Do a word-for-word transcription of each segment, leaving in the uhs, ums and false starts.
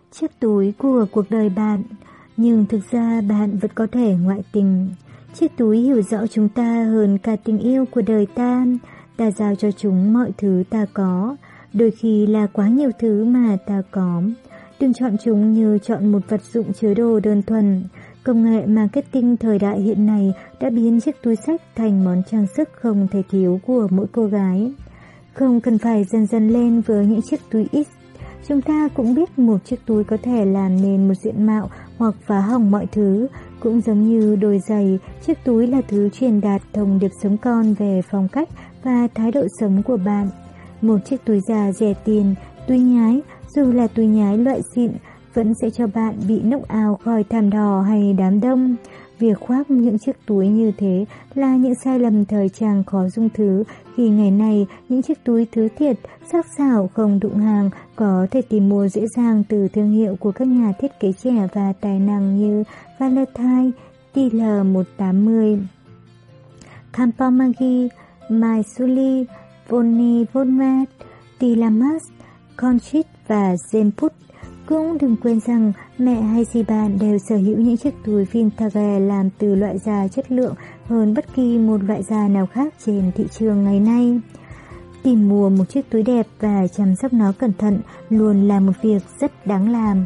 chiếc túi của cuộc đời bạn, nhưng thực ra bạn vẫn có thể ngoại tình. Chiếc túi hiểu rõ chúng ta hơn cả tình yêu của đời ta. Ta giao cho chúng mọi thứ ta có, đôi khi là quá nhiều thứ mà ta có. Đừng chọn chúng như chọn một vật dụng chứa đồ đơn thuần. Công nghệ marketing thời đại hiện nay đã biến chiếc túi xách thành món trang sức không thể thiếu của mỗi cô gái. Không cần phải dần dần lên với những chiếc túi X. Chúng ta cũng biết một chiếc túi có thể làm nên một diện mạo hoặc phá hỏng mọi thứ. Cũng giống như đôi giày, chiếc túi là thứ truyền đạt thông điệp sống con về phong cách và thái độ sống của bạn. Một chiếc túi già rẻ tiền, túi nhái, dù là túi nhái loại xịn, vẫn sẽ cho bạn bị knock out khỏi thảm đỏ hay đám đông. Việc khoác những chiếc túi như thế là những sai lầm thời trang khó dung thứ, khi ngày nay những chiếc túi thứ thiệt, sắc sảo không đụng hàng có thể tìm mua dễ dàng từ thương hiệu của các nhà thiết kế trẻ và tài năng như Valentine, T L một tám không, Campomagi, Maisuli, Vonni Vonmat, Tilamas, Conchit và Zemput. Cũng đừng quên rằng mẹ hay dì bạn đều sở hữu những chiếc túi vintage làm từ loại da chất lượng hơn bất kỳ một loại da nào khác trên thị trường ngày nay. Tìm mua một chiếc túi đẹp và chăm sóc nó cẩn thận luôn là một việc rất đáng làm.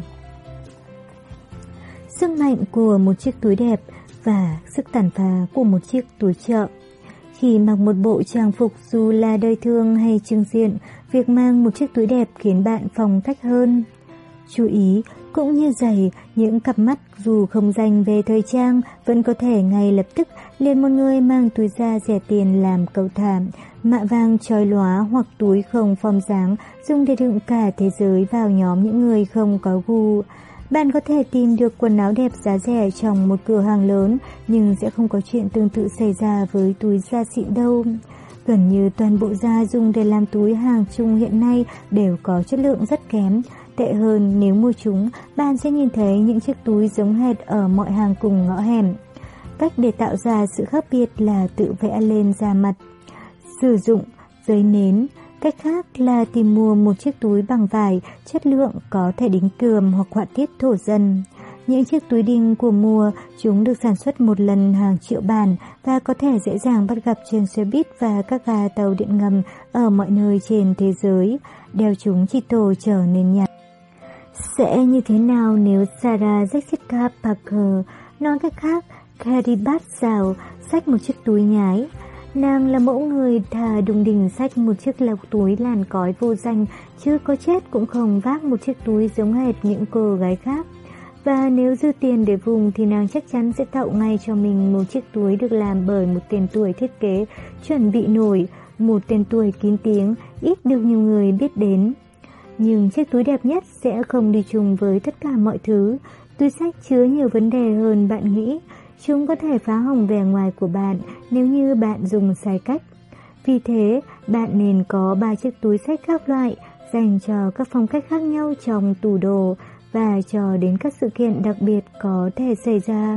Sức mạnh của một chiếc túi đẹp và sức tàn phá của một chiếc túi chợ. Khi mặc một bộ trang phục dù là đời thường hay trưng diện, việc mang một chiếc túi đẹp khiến bạn phong cách hơn. Chú ý, cũng như giày, những cặp mắt dù không dành về thời trang vẫn có thể ngay lập tức liền một người mang túi da rẻ tiền làm cầu thảm, mạ vàng chói lóa hoặc túi không form dáng dùng để đựng cả thế giới vào nhóm những người không có gu. Bạn có thể tìm được quần áo đẹp giá rẻ trong một cửa hàng lớn, nhưng sẽ không có chuyện tương tự xảy ra với túi da xịn đâu. Gần như toàn bộ da dùng để làm túi hàng chung hiện nay đều có chất lượng rất kém. Tệ hơn, nếu mua chúng, bạn sẽ nhìn thấy những chiếc túi giống hệt ở mọi hàng cùng ngõ hẻm. Cách để tạo ra sự khác biệt là tự vẽ lên da mặt. Sử dụng giấy nến. Cách khác là tìm mua một chiếc túi bằng vải, chất lượng có thể đính cườm hoặc họa tiết thổ dân. Những chiếc túi đinh của mùa, chúng được sản xuất một lần hàng triệu bản và có thể dễ dàng bắt gặp trên xe buýt và các ga tàu điện ngầm ở mọi nơi trên thế giới. Đeo chúng chỉ tổ trở nên nhạt. Sẽ như thế nào nếu Sarah Jessica Parker, nói cách khác, Carrie Bradshaw, xách một chiếc túi nhái? Nàng là mẫu người thà đùng đỉnh xách một chiếc lọc túi làn cói vô danh, chứ có chết cũng không vác một chiếc túi giống hệt những cô gái khác. Và nếu dư tiền để vùng thì nàng chắc chắn sẽ tạo ngay cho mình một chiếc túi được làm bởi một tên tuổi thiết kế chuẩn bị nổi, một tên tuổi kín tiếng, ít được nhiều người biết đến. Nhưng chiếc túi đẹp nhất sẽ không đi chung với tất cả mọi thứ. Túi xách chứa nhiều vấn đề hơn bạn nghĩ. Chúng có thể phá hỏng vẻ ngoài của bạn nếu như bạn dùng sai cách. Vì thế, bạn nên có ba chiếc túi xách các loại dành cho các phong cách khác nhau trong tủ đồ và cho đến các sự kiện đặc biệt có thể xảy ra.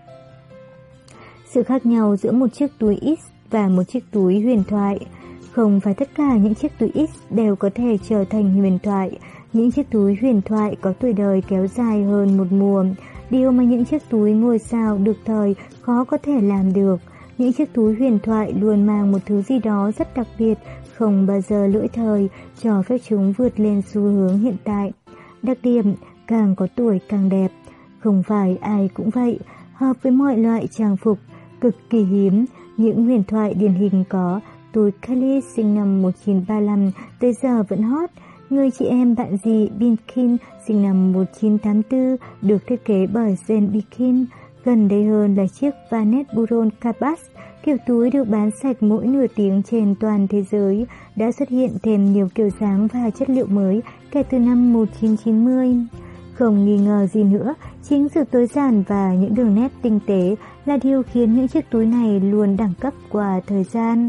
Sự khác nhau giữa một chiếc túi X và một chiếc túi huyền thoại. Không phải tất cả những chiếc túi X đều có thể trở thành huyền thoại. Những chiếc túi huyền thoại có tuổi đời kéo dài hơn một mùa. Điều mà những chiếc túi ngôi sao được thời khó có thể làm được. Những chiếc túi huyền thoại luôn mang một thứ gì đó rất đặc biệt, không bao giờ lỗi thời, cho phép chúng vượt lên xu hướng hiện tại. Đặc điểm, càng có tuổi càng đẹp. Không phải ai cũng vậy, hợp với mọi loại trang phục, cực kỳ hiếm. Những huyền thoại điển hình có túi Kylie sinh năm một nghìn chín trăm ba mươi lăm, tới giờ vẫn hot. Người chị em bạn dì Birkin sinh năm một nghìn chín trăm tám mươi tư, được thiết kế bởi Jane Birkin. Gần đây hơn là chiếc Vanet Buron Cabas, kiểu túi được bán sạch mỗi nửa tiếng trên toàn thế giới, đã xuất hiện thêm nhiều kiểu dáng và chất liệu mới kể từ năm một nghìn chín trăm chín mươi. Không nghi ngờ gì nữa, chính sự tối giản và những đường nét tinh tế là điều khiến những chiếc túi này luôn đẳng cấp qua thời gian.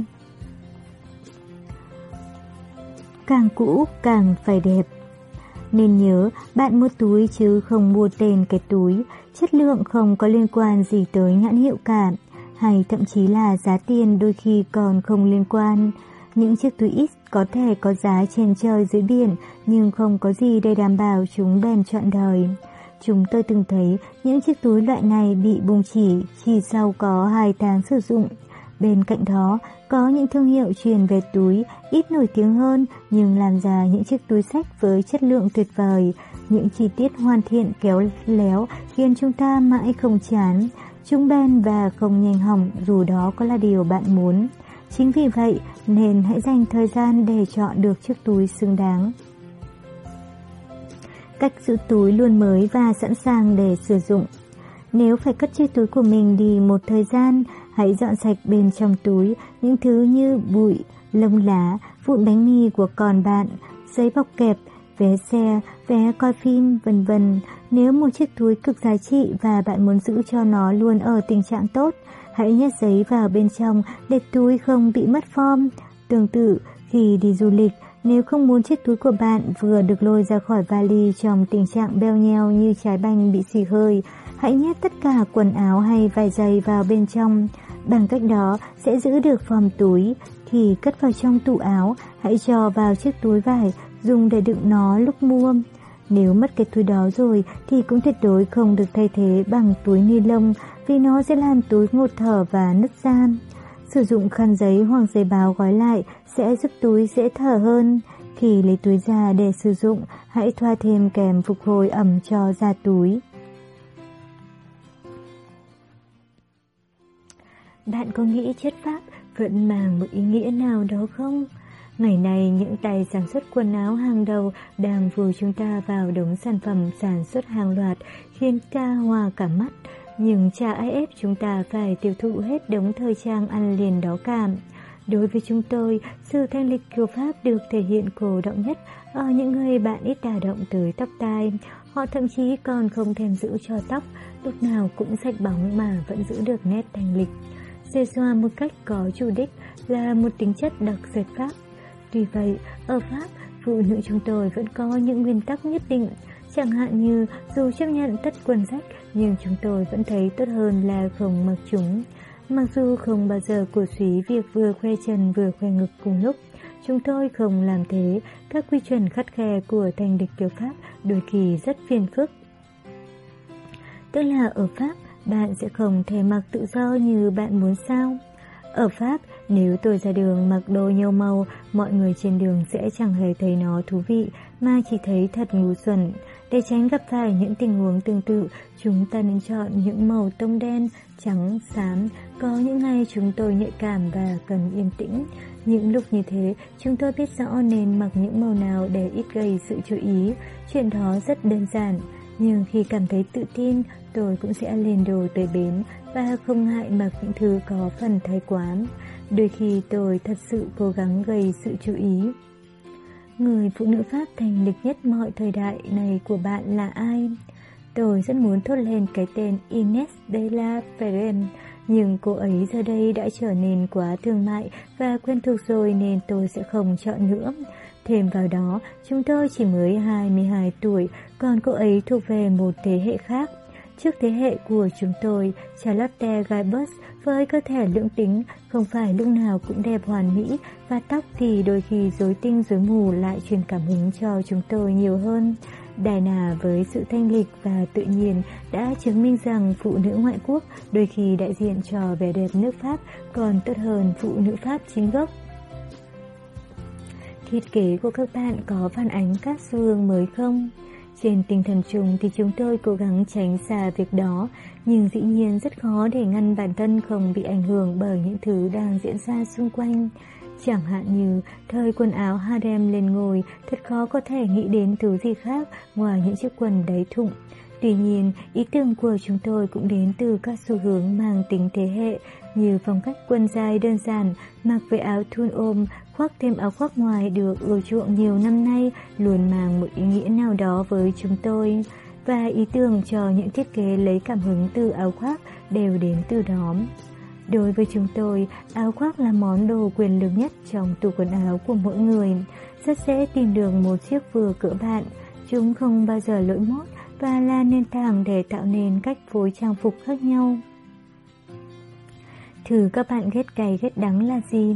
Càng cũ càng phải đẹp. Nên nhớ, bạn mua túi chứ không mua tên cái túi. Chất lượng không có liên quan gì tới nhãn hiệu cả, hay thậm chí là giá tiền đôi khi còn không liên quan. Những chiếc túi ít có thể có giá trên trời dưới biển, nhưng không có gì để đảm bảo chúng bền trọn đời. Chúng tôi từng thấy những chiếc túi loại này bị bung chỉ chỉ sau có hai tháng sử dụng. Bên cạnh đó, có những thương hiệu chuyên về túi ít nổi tiếng hơn nhưng làm ra những chiếc túi xách với chất lượng tuyệt vời. Những chi tiết hoàn thiện khéo léo khiến chúng ta mãi không chán. Chúng bền và không nhanh hỏng dù đó có là điều bạn muốn. Chính vì vậy nên hãy dành thời gian để chọn được chiếc túi xứng đáng. Cách giữ túi luôn mới và sẵn sàng để sử dụng. Nếu phải cất chiếc túi của mình đi một thời gian, hãy dọn sạch bên trong túi những thứ như bụi, lông lá, vụn bánh mì của con bạn, giấy bọc kẹp, vé xe, vé coi phim, vân vân. Nếu một chiếc túi cực giá trị và bạn muốn giữ cho nó luôn ở tình trạng tốt, hãy nhét giấy vào bên trong để túi không bị mất form. Tương tự, khi đi du lịch, nếu không muốn chiếc túi của bạn vừa được lôi ra khỏi vali trong tình trạng beo nheo như trái banh bị xì hơi, hãy nhét tất cả quần áo hay vải giày vào bên trong. Bằng cách đó sẽ giữ được form túi. Khi cất vào trong tủ áo, hãy cho vào chiếc túi vải dùng để đựng nó lúc mua. Nếu mất cái túi đó rồi thì cũng tuyệt đối không được thay thế bằng túi ni lông vì nó sẽ làm túi ngột thở và nứt ra. Sử dụng khăn giấy hoặc giấy báo gói lại sẽ giúp túi dễ thở hơn. Khi lấy túi ra để sử dụng, hãy thoa thêm kèm phục hồi ẩm cho da túi. Bạn có nghĩ chất Pháp vẫn mang một ý nghĩa nào đó không? Ngày nay, những tay sản xuất quần áo hàng đầu đang vùi chúng ta vào đống sản phẩm sản xuất hàng loạt, khiến ta hoa cả mắt. Nhưng chả ai ép chúng ta phải tiêu thụ hết đống thời trang ăn liền đó cả. Đối với chúng tôi, sự thanh lịch kiểu Pháp được thể hiện cổ động nhất ở những người bạn ít đả động tới tóc tai. Họ thậm chí còn không thèm giữ cho tóc, lúc nào cũng sạch bóng mà vẫn giữ được nét thanh lịch. Xề xoa một cách có chủ đích là một tính chất đặc biệt Pháp. Tuy vậy, ở Pháp, phụ nữ chúng tôi vẫn có những nguyên tắc nhất định. Chẳng hạn như dù chấp nhận tất quần rách, nhưng chúng tôi vẫn thấy tốt hơn là không mặc chúng. Mặc dù không bao giờ cổ suý việc vừa khoe chân vừa khoe ngực cùng lúc, chúng tôi không làm thế. Các quy chuẩn khắt khe của thanh lịch kiểu Pháp đôi khi rất phiền phức. Tức là ở Pháp, bạn sẽ không thể mặc tự do như bạn muốn sao? Ở Pháp, nếu tôi ra đường mặc đồ nhiều màu, mọi người trên đường sẽ chẳng hề thấy nó thú vị, mà chỉ thấy thật ngu xuẩn. Để tránh gặp phải những tình huống tương tự, chúng ta nên chọn những màu tông đen, trắng, xám. Có những ngày chúng tôi nhạy cảm và cần yên tĩnh. Những lúc như thế, chúng tôi biết rõ nên mặc những màu nào để ít gây sự chú ý. Chuyện đó rất đơn giản. Nhưng khi cảm thấy tự tin, tôi cũng sẽ lên đồ tới bến và không ngại mặc những thứ có phần thái quá. Đôi khi tôi thật sự cố gắng gây sự chú ý. Người phụ nữ Pháp thanh lịch nhất mọi thời đại này của bạn là ai? Tôi rất muốn thốt lên cái tên Ines de la Ferrem, nhưng cô ấy giờ đây đã trở nên quá thương mại và quen thuộc rồi nên tôi sẽ không chọn nữa. Thêm vào đó, chúng tôi chỉ mới hai mươi hai tuổi, còn cô ấy thuộc về một thế hệ khác. Trước thế hệ của chúng tôi, Charlotte Guybrush với cơ thể lưỡng tính không phải lúc nào cũng đẹp hoàn mỹ, và tóc thì đôi khi rối tinh rối mù lại truyền cảm hứng cho chúng tôi nhiều hơn. Diana với sự thanh lịch và tự nhiên đã chứng minh rằng phụ nữ ngoại quốc đôi khi đại diện cho vẻ đẹp nước Pháp còn tốt hơn phụ nữ Pháp chính gốc. Thiết kế của các bạn có phản ánh các xu hướng mới không? Trên tinh thần chung thì chúng tôi cố gắng tránh xa việc đó, nhưng dĩ nhiên rất khó để ngăn bản thân không bị ảnh hưởng bởi những thứ đang diễn ra xung quanh. Chẳng hạn như thời quần áo harem lên ngôi, thật khó có thể nghĩ đến thứ gì khác ngoài những chiếc quần đáy thụng. Tuy nhiên, ý tưởng của chúng tôi cũng đến từ các xu hướng mang tính thế hệ, như phong cách quần dài đơn giản, mặc với áo thun ôm, khoác thêm áo khoác ngoài được ưa chuộng nhiều năm nay luôn mang một ý nghĩa nào đó với chúng tôi. Và ý tưởng cho những thiết kế lấy cảm hứng từ áo khoác đều đến từ đó. Đối với chúng tôi, áo khoác là món đồ quyền lực nhất trong tủ quần áo của mỗi người. Rất dễ tìm được một chiếc vừa cỡ bạn. Chúng không bao giờ lỗi mốt và là nền tảng để tạo nên cách phối trang phục khác nhau. Thứ các bạn ghét cay ghét đắng là gì?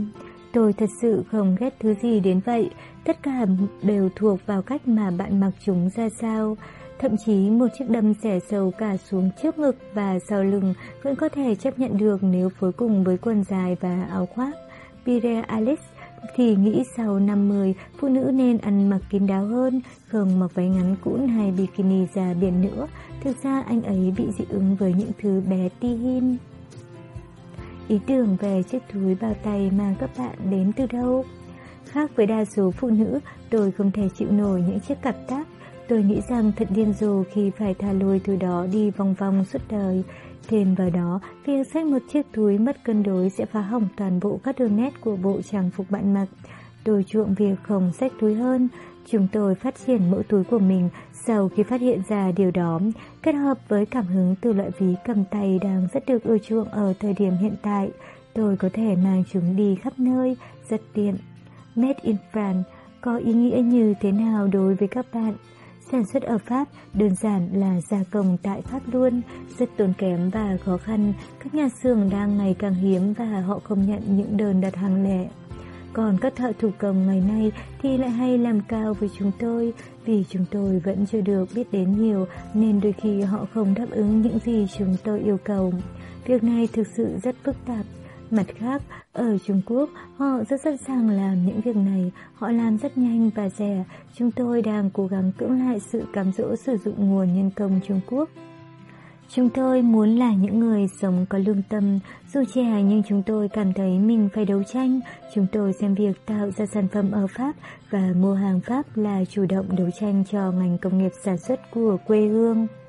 Tôi thật sự không ghét thứ gì đến vậy, tất cả đều thuộc vào cách mà bạn mặc chúng ra sao. Thậm chí một chiếc đầm xẻ sầu cả xuống trước ngực và sau lưng vẫn có thể chấp nhận được nếu phối cùng với quần dài và áo khoác. Pierre Alex thì nghĩ sau năm mươi, phụ nữ nên ăn mặc kín đáo hơn, không mặc váy ngắn cũn hay bikini ra biển nữa. Thực ra anh ấy bị dị ứng với những thứ bé tí hin. Ý tưởng về chiếc túi bao tay mang các bạn đến từ đâu? Khác với đa số phụ nữ, tôi không thể chịu nổi những chiếc cặp táp. Tôi nghĩ rằng thật điên rồ khi phải thả lôi thứ đó đi vòng vòng suốt đời. Thêm vào đó, việc xách một chiếc túi mất cân đối sẽ phá hỏng toàn bộ các đường nét của bộ trang phục bạn mặc. Tôi chuộng việc không xách túi hơn. Chúng tôi phát triển mẫu túi của mình sau khi phát hiện ra điều đó, kết hợp với cảm hứng từ loại ví cầm tay đang rất được ưa chuộng ở thời điểm hiện tại. Tôi có thể mang chúng đi khắp nơi, rất tiện. Made in France có ý nghĩa như thế nào đối với các bạn? Sản xuất ở Pháp đơn giản là gia công tại Pháp luôn, rất tốn kém và khó khăn. Các nhà xưởng đang ngày càng hiếm và họ không nhận những đơn đặt hàng lẻ. Còn các thợ thủ công ngày nay thì lại hay làm cao với chúng tôi, vì chúng tôi vẫn chưa được biết đến nhiều nên đôi khi họ không đáp ứng những gì chúng tôi yêu cầu. Việc này thực sự rất phức tạp. Mặt khác, ở Trung Quốc, họ rất sẵn sàng làm những việc này, họ làm rất nhanh và rẻ. Chúng tôi đang cố gắng cưỡng lại sự cám dỗ sử dụng nguồn nhân công Trung Quốc. Chúng tôi muốn là những người sống có lương tâm, dù trẻ nhưng chúng tôi cảm thấy mình phải đấu tranh. Chúng tôi xem việc tạo ra sản phẩm ở Pháp và mua hàng Pháp là chủ động đấu tranh cho ngành công nghiệp sản xuất của quê hương.